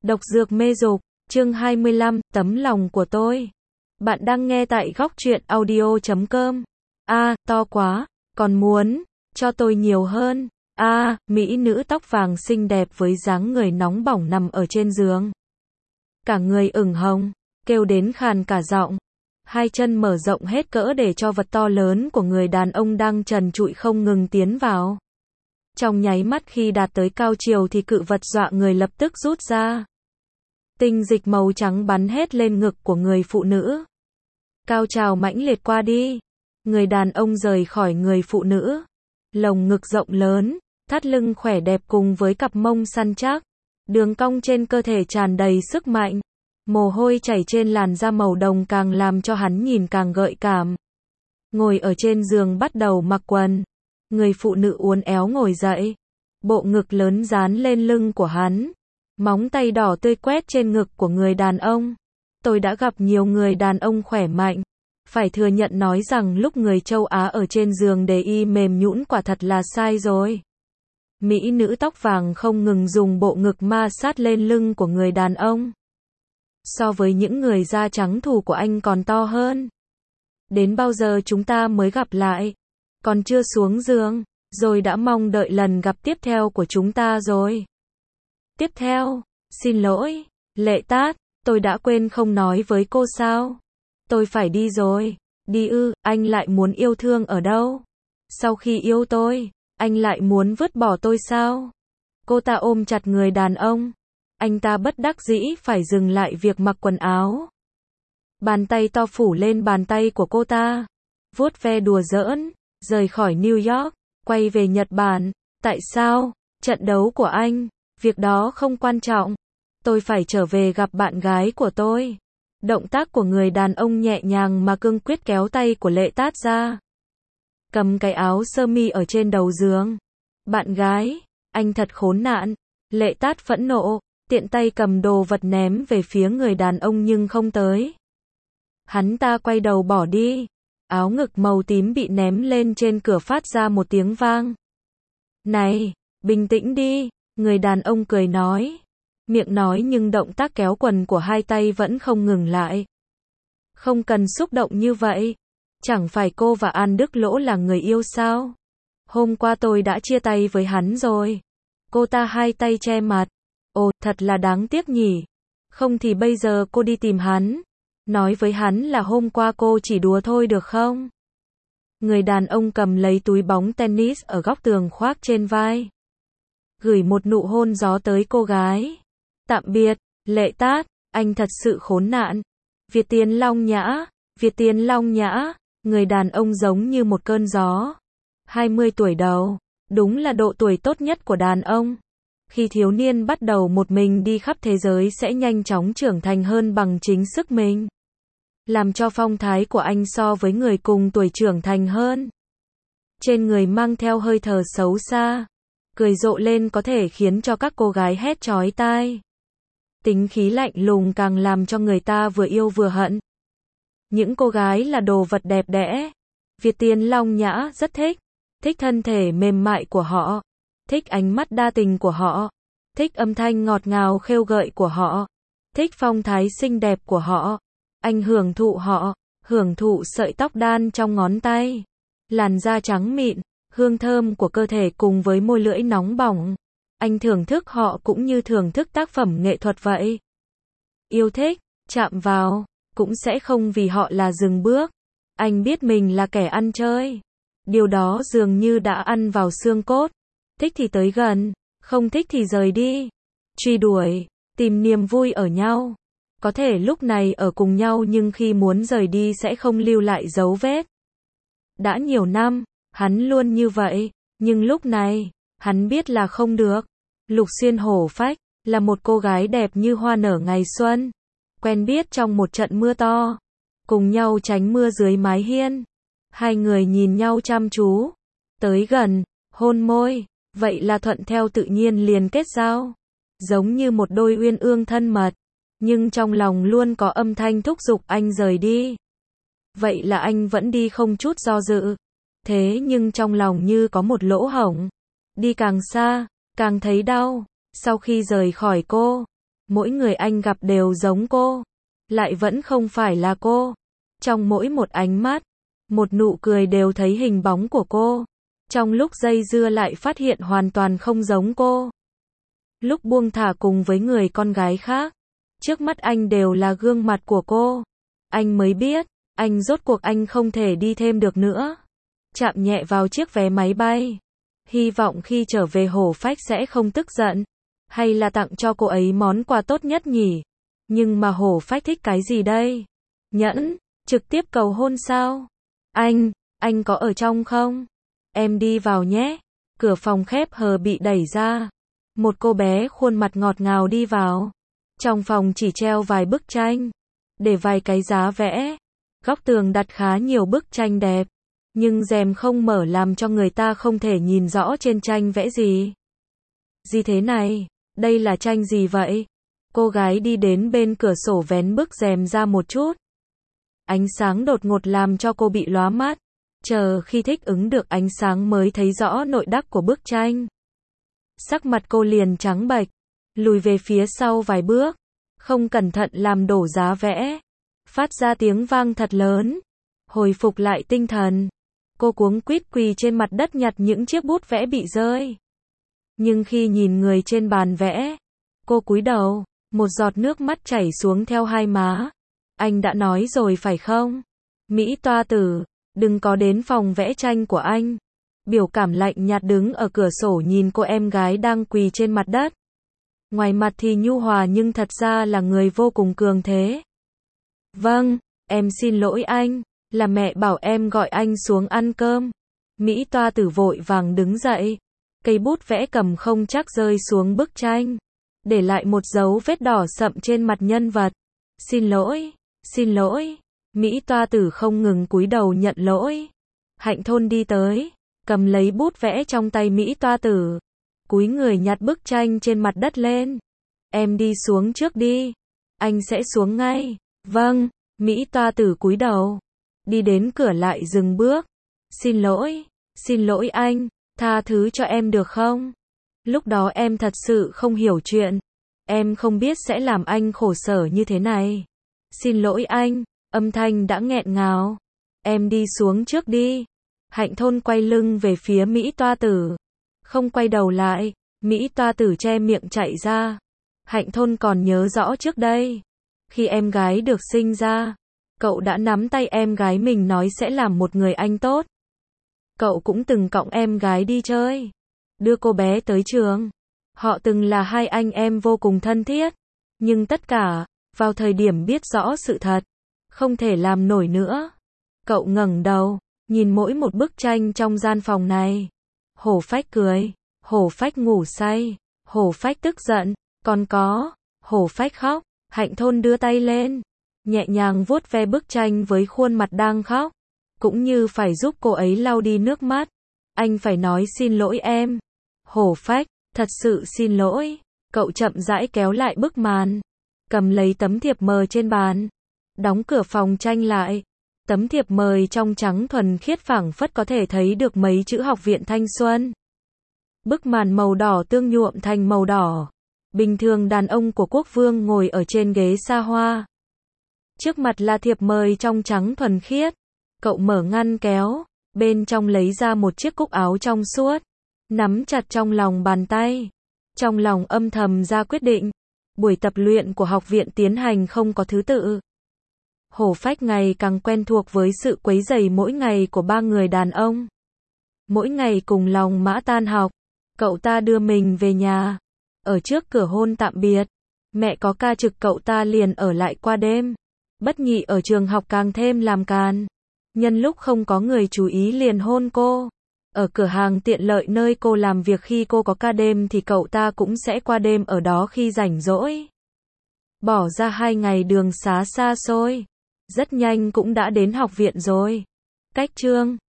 Độc dược mê dục, chương 25, tấm lòng của tôi. Bạn đang nghe tại góc truyện audio.com. To quá, còn muốn cho tôi nhiều hơn. Mỹ nữ tóc vàng xinh đẹp với dáng người nóng bỏng nằm ở trên giường. Cả người ửng hồng, kêu đến khàn cả giọng. Hai chân mở rộng hết cỡ để cho vật to lớn của người đàn ông đang trần trụi không ngừng tiến vào. Trong nháy mắt khi đạt tới cao chiều thì cự vật dọa người lập tức rút ra. Tinh dịch màu trắng bắn hết lên ngực của người phụ nữ. Cao trào mãnh liệt qua đi. Người đàn ông rời khỏi người phụ nữ. Lồng ngực rộng lớn, thắt lưng khỏe đẹp cùng với cặp mông săn chắc. Đường cong trên cơ thể tràn đầy sức mạnh. Mồ hôi chảy trên làn da màu đồng càng làm cho hắn nhìn càng gợi cảm. Ngồi ở trên giường bắt đầu mặc quần. Người phụ nữ uốn éo ngồi dậy. Bộ ngực lớn dán lên lưng của hắn. Móng tay đỏ tươi quét trên ngực của người đàn ông. Tôi đã gặp nhiều người đàn ông khỏe mạnh. Phải thừa nhận nói rằng lúc người châu Á ở trên giường để y mềm nhũn quả thật là sai rồi. Mỹ nữ tóc vàng không ngừng dùng bộ ngực ma sát lên lưng của người đàn ông. So với những người da trắng thù của anh còn to hơn. Đến bao giờ chúng ta mới gặp lại? Còn chưa xuống giường, rồi đã mong đợi lần gặp tiếp theo của chúng ta rồi. Tiếp theo, xin lỗi, Lệ Tát, tôi đã quên không nói với cô sao? Tôi phải đi rồi. Đi ư, anh lại muốn yêu thương ở đâu? Sau khi yêu tôi, anh lại muốn vứt bỏ tôi sao? Cô ta ôm chặt người đàn ông. Anh ta bất đắc dĩ phải dừng lại việc mặc quần áo. Bàn tay to phủ lên bàn tay của cô ta. Vuốt ve đùa giỡn, rời khỏi New York, quay về Nhật Bản. Tại sao? Trận đấu của anh, việc đó không quan trọng. Tôi phải trở về gặp bạn gái của tôi. Động tác của người đàn ông nhẹ nhàng mà cương quyết kéo tay của Lệ Tát ra. Cầm cái áo sơ mi ở trên đầu giường. Bạn gái, anh thật khốn nạn. Lệ Tát phẫn nộ, tiện tay cầm đồ vật ném về phía người đàn ông nhưng không tới. Hắn ta quay đầu bỏ đi. Áo ngực màu tím bị ném lên trên cửa phát ra một tiếng vang. Này, bình tĩnh đi, người đàn ông cười nói. Miệng nói nhưng động tác kéo quần của hai tay vẫn không ngừng lại. Không cần xúc động như vậy. Chẳng phải cô và An Đức Lỗ là người yêu sao? Hôm qua tôi đã chia tay với hắn rồi. Cô ta hai tay che mặt. Ồ, thật là đáng tiếc nhỉ. Không thì bây giờ cô đi tìm hắn. Nói với hắn là hôm qua cô chỉ đùa thôi được không? Người đàn ông cầm lấy túi bóng tennis ở góc tường khoác trên vai. Gửi một nụ hôn gió tới cô gái. Tạm biệt, Lệ Tát, anh thật sự khốn nạn. Việt Tiên Long Nhã, Việt Tiên Long Nhã, người đàn ông giống như một cơn gió. 20 tuổi đầu, đúng là độ tuổi tốt nhất của đàn ông. Khi thiếu niên bắt đầu một mình đi khắp thế giới sẽ nhanh chóng trưởng thành hơn bằng chính sức mình. Làm cho phong thái của anh so với người cùng tuổi trưởng thành hơn. Trên người mang theo hơi thở xấu xa. Cười rộ lên có thể khiến cho các cô gái hét chói tai. Tính khí lạnh lùng càng làm cho người ta vừa yêu vừa hận. Những cô gái là đồ vật đẹp đẽ. Việt Tiên Long Nhã rất thích. Thích thân thể mềm mại của họ. Thích ánh mắt đa tình của họ. Thích âm thanh ngọt ngào khêu gợi của họ. Thích phong thái xinh đẹp của họ. Anh hưởng thụ họ. Hưởng thụ sợi tóc đan trong ngón tay. Làn da trắng mịn. Hương thơm của cơ thể cùng với môi lưỡi nóng bỏng. Anh thưởng thức họ cũng như thưởng thức tác phẩm nghệ thuật vậy. Yêu thích, chạm vào, cũng sẽ không vì họ là dừng bước. Anh biết mình là kẻ ăn chơi. Điều đó dường như đã ăn vào xương cốt. Thích thì tới gần, không thích thì rời đi. Truy đuổi, tìm niềm vui ở nhau. Có thể lúc này ở cùng nhau nhưng khi muốn rời đi sẽ không lưu lại dấu vết. Đã nhiều năm, hắn luôn như vậy, nhưng lúc này, hắn biết là không được. Lục Xuyên hổ phách, là một cô gái đẹp như hoa nở ngày xuân. Quen biết trong một trận mưa to. Cùng nhau tránh mưa dưới mái hiên. Hai người nhìn nhau chăm chú. Tới gần, hôn môi, vậy là thuận theo tự nhiên liền kết giao. Giống như một đôi uyên ương thân mật. Nhưng trong lòng luôn có âm thanh thúc giục anh rời đi. Vậy là anh vẫn đi không chút do dự. Thế nhưng trong lòng như có một lỗ hổng. Đi càng xa, càng thấy đau. Sau khi rời khỏi cô, Mỗi người anh gặp đều giống cô, lại vẫn không phải là cô. Trong mỗi một ánh mắt, một nụ cười đều thấy hình bóng của cô. Trong lúc dây dưa lại phát hiện hoàn toàn không giống cô. Lúc buông thả cùng với người con gái khác, trước mắt anh đều là gương mặt của cô. Anh mới biết, anh rốt cuộc anh không thể đi thêm được nữa. Chạm nhẹ vào chiếc vé máy bay. Hy vọng khi trở về Hổ Phách sẽ không tức giận. Hay là tặng cho cô ấy món quà tốt nhất nhỉ? Nhưng mà Hổ Phách thích cái gì đây? Nhẫn, trực tiếp cầu hôn sao? Anh có ở trong không? Em đi vào nhé. Cửa phòng khép hờ bị đẩy ra. Một cô bé khuôn mặt ngọt ngào đi vào. Trong phòng chỉ treo vài bức tranh, để vài cái giá vẽ. Góc tường đặt khá nhiều bức tranh đẹp, nhưng rèm không mở làm cho người ta không thể nhìn rõ trên tranh vẽ gì. Gì thế này? Đây là tranh gì vậy? Cô gái đi đến bên cửa sổ vén bức rèm ra một chút. Ánh sáng đột ngột làm cho cô bị lóa mắt. Chờ khi thích ứng được ánh sáng mới thấy rõ nội đắc của bức tranh. Sắc mặt cô liền trắng bệch, lùi về phía sau vài bước, không cẩn thận làm đổ giá vẽ, phát ra tiếng vang thật lớn. Hồi phục lại tinh thần, cô cuống quýt quỳ trên mặt đất nhặt những chiếc bút vẽ bị rơi. Nhưng khi nhìn người trên bàn vẽ, cô cúi đầu, một giọt nước mắt chảy xuống theo hai má. Anh đã nói rồi phải không? Mỹ Toa Tử, đừng có đến phòng vẽ tranh của anh. Biểu cảm lạnh nhạt đứng ở cửa sổ nhìn cô em gái đang quỳ trên mặt đất. Ngoài mặt thì nhu hòa nhưng thật ra là người vô cùng cường thế. Vâng, em xin lỗi anh, là mẹ bảo em gọi anh xuống ăn cơm. Mỹ Toa Tử vội vàng đứng dậy. Cây bút vẽ cầm không chắc rơi xuống bức tranh, để lại một dấu vết đỏ sậm trên mặt nhân vật. Xin lỗi. Mỹ Toa Tử không ngừng cúi đầu nhận lỗi. Hạnh Thôn đi tới, cầm lấy bút vẽ trong tay Mỹ Toa Tử, cúi người nhặt bức tranh trên mặt đất lên. Em đi xuống trước đi, anh sẽ xuống ngay. Vâng, Mỹ Toa Tử cúi đầu, đi đến cửa lại dừng bước. Xin lỗi anh, tha thứ cho em được không? Lúc đó em thật sự không hiểu chuyện, em không biết sẽ làm anh khổ sở như thế này. Xin lỗi anh, âm thanh đã nghẹn ngào. Em đi xuống trước đi. Hạnh Thôn quay lưng về phía Mỹ Toa Tử, không quay đầu lại. Mỹ Toa Tử che miệng chạy ra. Hạnh Thôn còn nhớ rõ trước đây, khi em gái được sinh ra, cậu đã nắm tay em gái mình nói sẽ làm một người anh tốt. Cậu cũng từng cõng em gái đi chơi, đưa cô bé tới trường. Họ từng là hai anh em vô cùng thân thiết. Nhưng tất cả, vào thời điểm biết rõ sự thật, không thể làm nổi nữa. Cậu ngẩng đầu, nhìn mỗi một bức tranh trong gian phòng này. Hổ Phách cười, Hổ Phách ngủ say, Hổ Phách tức giận, còn có Hổ Phách khóc. Hạnh Thôn đưa tay lên, nhẹ nhàng vuốt ve bức tranh với khuôn mặt đang khóc, cũng như phải giúp cô ấy lau đi nước mắt. Anh phải nói xin lỗi em. Hổ Phách, thật sự xin lỗi. Cậu chậm rãi kéo lại bức màn, cầm lấy tấm thiệp mời trên bàn, đóng cửa phòng tranh lại. Tấm thiệp mời trong trắng thuần khiết phảng phất có thể thấy được mấy chữ Học viện Thanh Xuân. Bức màn màu đỏ tương nhuộm thành màu đỏ. Bình thường đàn ông của quốc vương ngồi ở trên ghế xa hoa. Trước mặt là thiệp mời trong trắng thuần khiết. Cậu mở ngăn kéo, bên trong lấy ra một chiếc cúc áo trong suốt, nắm chặt trong lòng bàn tay. Trong lòng âm thầm ra quyết định, buổi tập luyện của học viện tiến hành không có thứ tự. Hổ Phách ngày càng quen thuộc với sự quấy rầy mỗi ngày của ba người đàn ông. Mỗi ngày cùng lòng mã tan học, cậu ta đưa mình về nhà. Ở trước cửa hôn tạm biệt, mẹ có ca trực cậu ta liền ở lại qua đêm. Bất nhị ở trường học càng thêm làm càn. Nhân lúc không có người chú ý liền hôn cô. Ở cửa hàng tiện lợi nơi cô làm việc khi cô có ca đêm thì cậu ta cũng sẽ qua đêm ở đó khi rảnh rỗi. Bỏ ra 2 ngày đường xá xa xôi, rất nhanh cũng đã đến học viện rồi. Cách chương